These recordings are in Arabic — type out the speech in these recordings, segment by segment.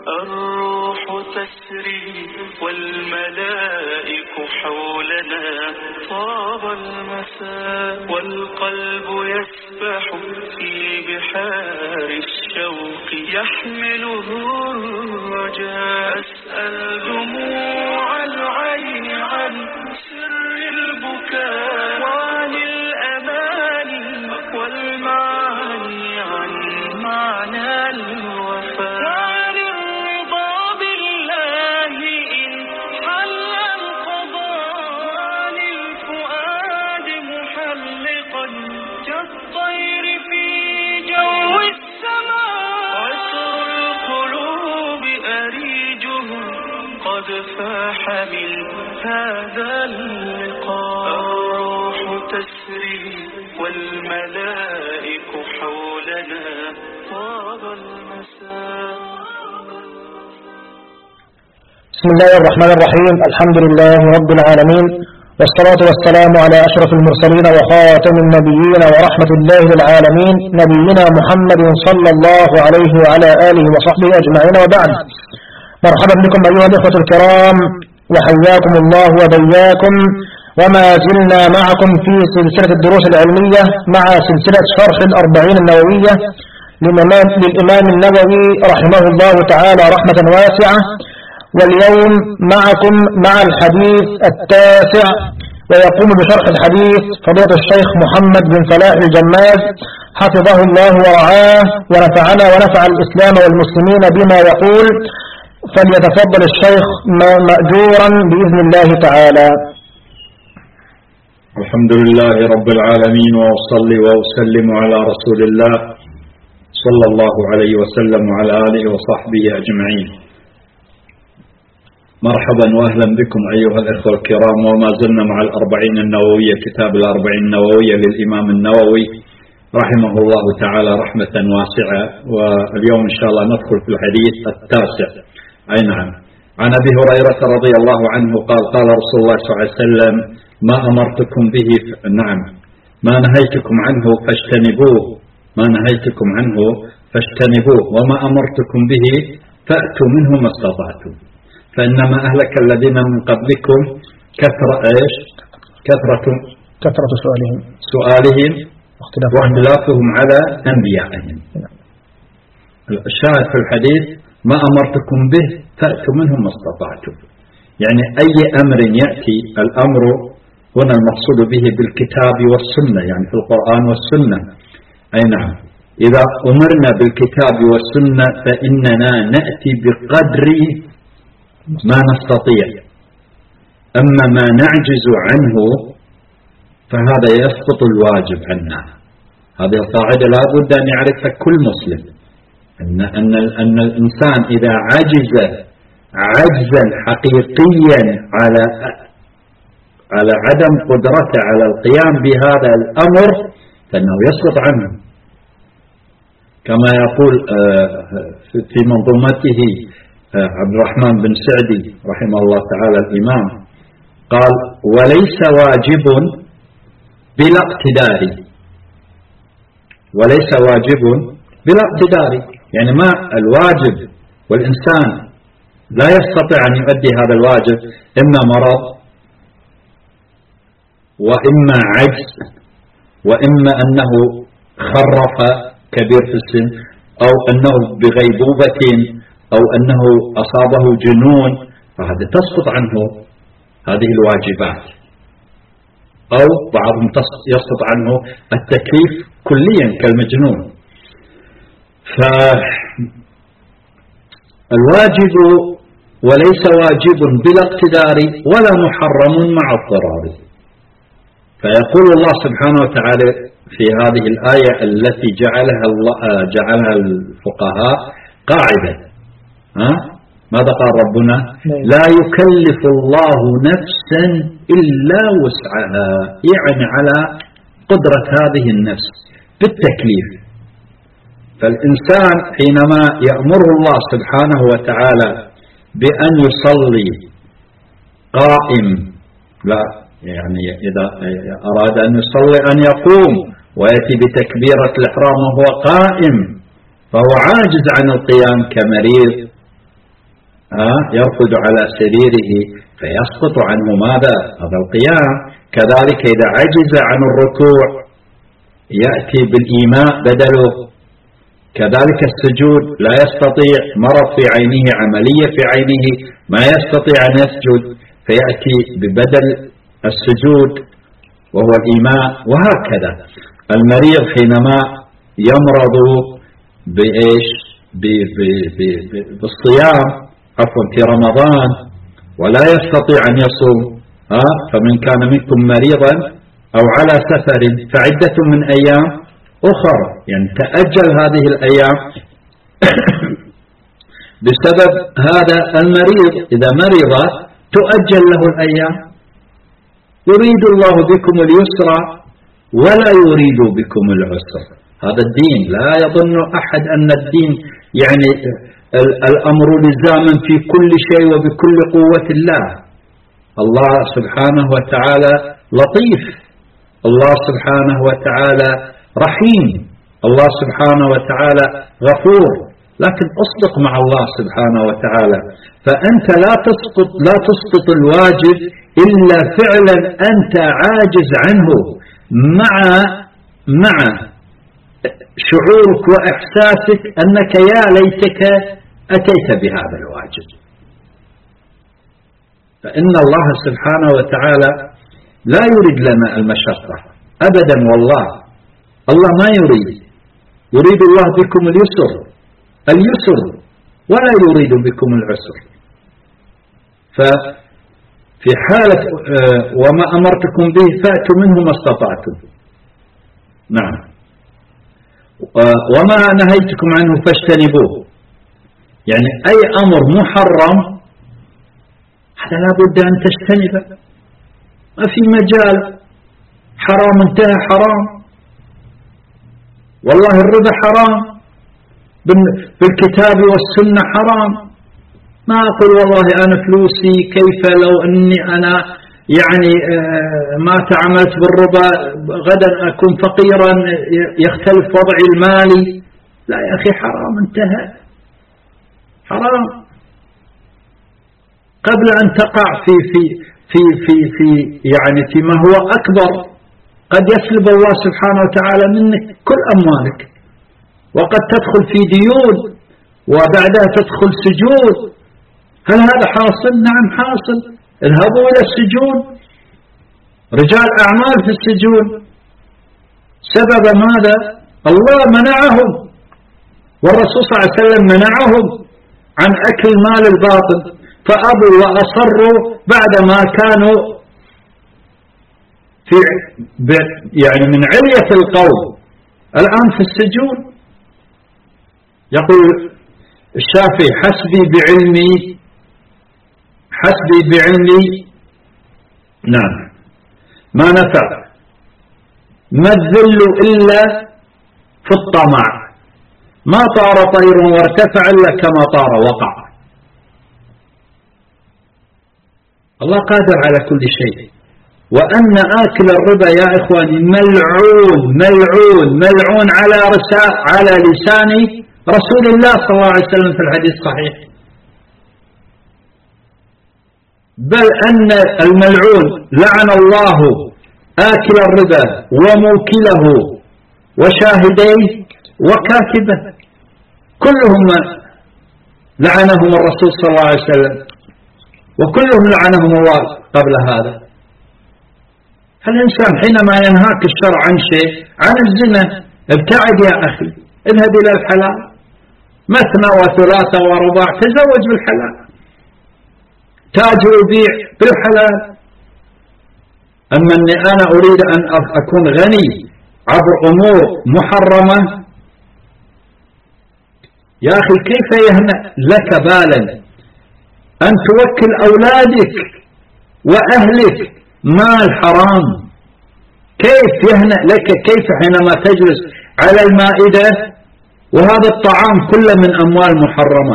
الروح تسري والملائك حولنا، طاب المساء والقلب يسبح في بحار الشوق، يحمله الرجاء. أسأل دموع العين عن سر البكاء، وعن الأماني والمعاني عن معنى الوفاء، وعن الرضا بالله إن حل القضاء، وعن الفؤاد محلقا كالطير في جو السماء. عطر القلوب أريجه قد فاح من هذا اللقاء. الروح تسري والملائك حولنا، طاب المساء. بسم الله الرحمن الرحيم. الحمد لله رب العالمين، والصلاة والسلام على أشرف المرسلين وخاتم النبيين ورحمة الله للعالمين، نبينا محمد صلى الله عليه وعلى آله وصحبه أجمعين، وبعد. مرحبا بكم أيها الإخوة الكرام، وحياكم الله وبياكم، وما زلنا معكم في سلسلة الدروس العلمية مع سلسلة شرح الأربعين النووية للإمام النووي رحمه الله تعالى رحمة واسعة. واليوم معكم مع الحديث التاسع، ويقوم بشرح الحديث فضيلة الشيخ محمد بن صلاح الجماز حفظه الله ورعاه، ونفعنا ونفع الإسلام والمسلمين بما يقول. فليتفضل الشيخ مأجورا بإذن الله تعالى. الحمد لله رب العالمين، وأصلي وأسلم على رسول الله صلى الله عليه وسلم وعلى آله وصحبه أجمعين. مرحبا وأهلا بكم أيها الأخوة الكرام، وما زلنا مع الأربعين النووية، كتاب الأربعين النووية للإمام النووي رحمه الله تعالى رحمة واسعة. واليوم إن شاء الله ندخل في الحديث التاسع. أي نعم. عن أبي هريرة رضي الله عنه قال: قال رسول الله صلى الله عليه وسلم: ما أمرتكم به نعم ما نهيتكم عنه فاجتنبوه، ما نهيتكم عنه فاجتنبوه، وما أمرتكم به فأتوا منه ما استطعتم، فإنما أهلك الذين من قبلكم كثرة سؤالهم واختلافهم على أنبيائهم. الشاهد في الحديث: ما أمرتكم به فأتوا منه ما استطعتم، يعني أي أمر يأتي، الأمر هنا المقصود به بالكتاب والسنة، يعني في القرآن والسنة. أي نعم. إذا أمرنا بالكتاب والسنة فإننا نأتي بقدر ما نستطيع، أما ما نعجز عنه فهذا يسقط الواجب عنا. هذه القاعدة لا بد أن يعرفها كل مسلم، أن الإنسان إذا عجز عجزا حقيقيا على عدم قدرته على القيام بهذا الأمر فإنه يسقط عنه، كما يقول في منظومته عبد الرحمن بن سعدي رحمه الله تعالى الإمام، قال: وليس واجب بلا اقتدار، وليس واجب بلا اقتدار، يعني ما الواجب والإنسان لا يستطيع أن يؤدي هذا الواجب، إما مرض وإما عجز وإما أنه خرف كبير في السن، أو أنه بغيبوبة، أو أنه أصابه جنون، فهذا تسقط عنه هذه الواجبات، أو بعضهم يسقط عنه التكليف كليا كالمجنون. فالواجب وليس واجب بلا اقتدار ولا محرم مع اضطرار. فيقول الله سبحانه وتعالى في هذه الآية التي جعلها الفقهاء قاعدة، ماذا قال ربنا؟ لا يكلف الله نفسا إلا وسعها، يعني على قدرة هذه النفس بالتكليف. فالإنسان حينما يأمره الله سبحانه وتعالى بأن يصلي قائم، لا يعني إذا أراد أن يصلي أن يقوم ويأتي بتكبيرة الإحرام وهو قائم، فهو عاجز عن القيام كمريض يرقد على سريره فيسقط عنه ماذا؟ هذا القيام. كذلك إذا عجز عن الركوع يأتي بالإيماء بدله. كذلك السجود لا يستطيع، مرض في عينه، عملية في عينه، ما يستطيع أن يسجد فيأتي ببدل السجود وهو الإيماء. وهكذا المريض حينما يمرض بإيش؟ بالصيام في رمضان ولا يستطيع أن يصوم، فمن كان منكم مريضا أو على سفر فعدة من أيام أخرى، يعني تأجل هذه الأيام بسبب هذا المريض. إذا مرض تؤجل له الأيام. يريد الله بكم اليسر ولا يريد بكم العسر. هذا الدين. لا يظن أحد أن الدين يعني الأمر لزاما في كل شيء وبكل قوة الله. الله سبحانه وتعالى لطيف، الله سبحانه وتعالى رحيم، الله سبحانه وتعالى غفور، لكن اصدق مع الله سبحانه وتعالى. فأنت لا تسقط الواجب إلا فعلا أنت عاجز عنه مع شعورك وإحساسك أنك يا ليتك أتيت بهذا الواجب. فإن الله سبحانه وتعالى لا يريد لنا المشقة أبدا، والله الله ما يريد الله بكم اليسر ولا يريد بكم العسر. ففي حالة وما أمرتكم به فأتوا منه ما استطعتم. نعم. وما نهيتكم عنه فاجتنبوه، يعني أي أمر محرم هذا لا بد أن تجتنبه، ما في مجال. حرام انتهى حرام، والله الربا حرام بالكتاب والسنة حرام. ما أقول والله أنا فلوسي كيف لو أني أنا يعني ما تعاملت بالربا غدا أكون فقيرا يختلف وضعي المالي. لا يا أخي، حرام انتهى حرام. قبل أن تقع في يعني فيما هو أكبر، قد يسلب الله سبحانه وتعالى منك كل أموالك، وقد تدخل في ديون وبعدها تدخل سجون. هل هذا حاصل؟ نعم حاصل. اذهبوا إلى السجون، رجال أعمال في السجون. سبب ماذا؟ الله منعهم، والرسول صلى الله عليه وسلم منعهم عن أكل مال الباطل، فأبوا وأصروا بعدما كانوا في يعني من علية القوم، الآن في السجون. يقول الشافعي حسبي بعلمي نعم ما نفع، ما الذل إلا في الطمع، ما طار طير وارتفع إلا كما طار وقع. الله قادر على كل شيء. وأن آكل الربا يا إخواني ملعون ملعون ملعون على لسان رسول الله صلى الله عليه وسلم في الحديث الصحيح. بل أن الملعون لعن الله آكل الربا وموكله وشاهديه وكاتبه، كلهم لعنهم الرسول صلى الله عليه وسلم، وكلهم لعنهم الله قبل هذا. فالإنسان حينما ينهاك الشرع عن شيء، عن الزنا، ابتعد يا أخي، اذهب إلى الحلال، مثنى وثلاثة ورباع، تزوج بالحلال، تاجر وبيع بالحلال. أما أني أنا أريد أن أكون غني عبر أمور محرمة، يا أخي كيف يهنأ لك بالا أن توكل أولادك وأهلك مال حرام؟ كيف يهنأ لك؟ كيف حينما تجلس على المائدة وهذا الطعام كله من أموال محرمة؟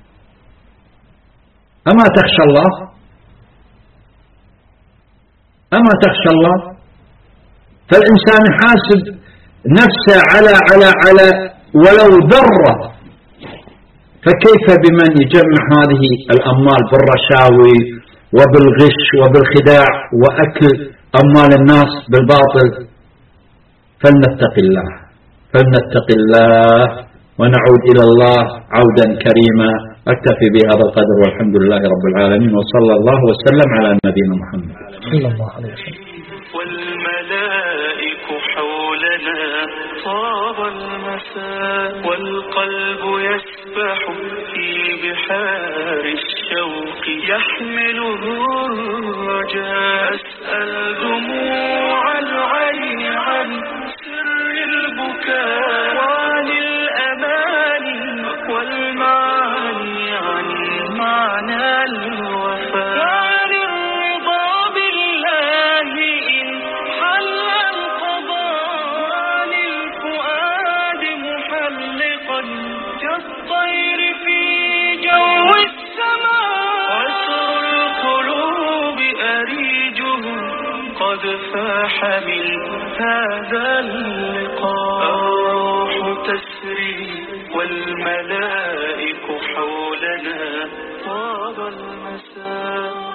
أما تخشى الله؟ أما تخشى الله؟ فالإنسان حاسب نفسه على ولو ذرة فكيف بمن يجمع هذه الأموال بالرشاوي وبالغش وبالخداع وأكل أموال الناس بالباطل؟ فلنتق الله ونعود إلى الله عودا كريما. أكتفي بهذا القدر والحمد لله رب العالمين، وصلى الله وسلم على نبينا محمد صلى الله عليه وسلم. والملائك حولنا طاب المساء، والقلب يسبح في بحار الشوق يحمله الرجاء. أسأل دموع العين عن سر البكاء، وعن الأماني والمعاني عن معنى الوفاء، وعن الرضا بالله إن حل القضاء، عن الفؤاد محلقا كالطير في جو السماء. عسر القلوب أريجه قد فاح من هذا اللقاء. الروح تسري والملائك حولنا طاب المساء.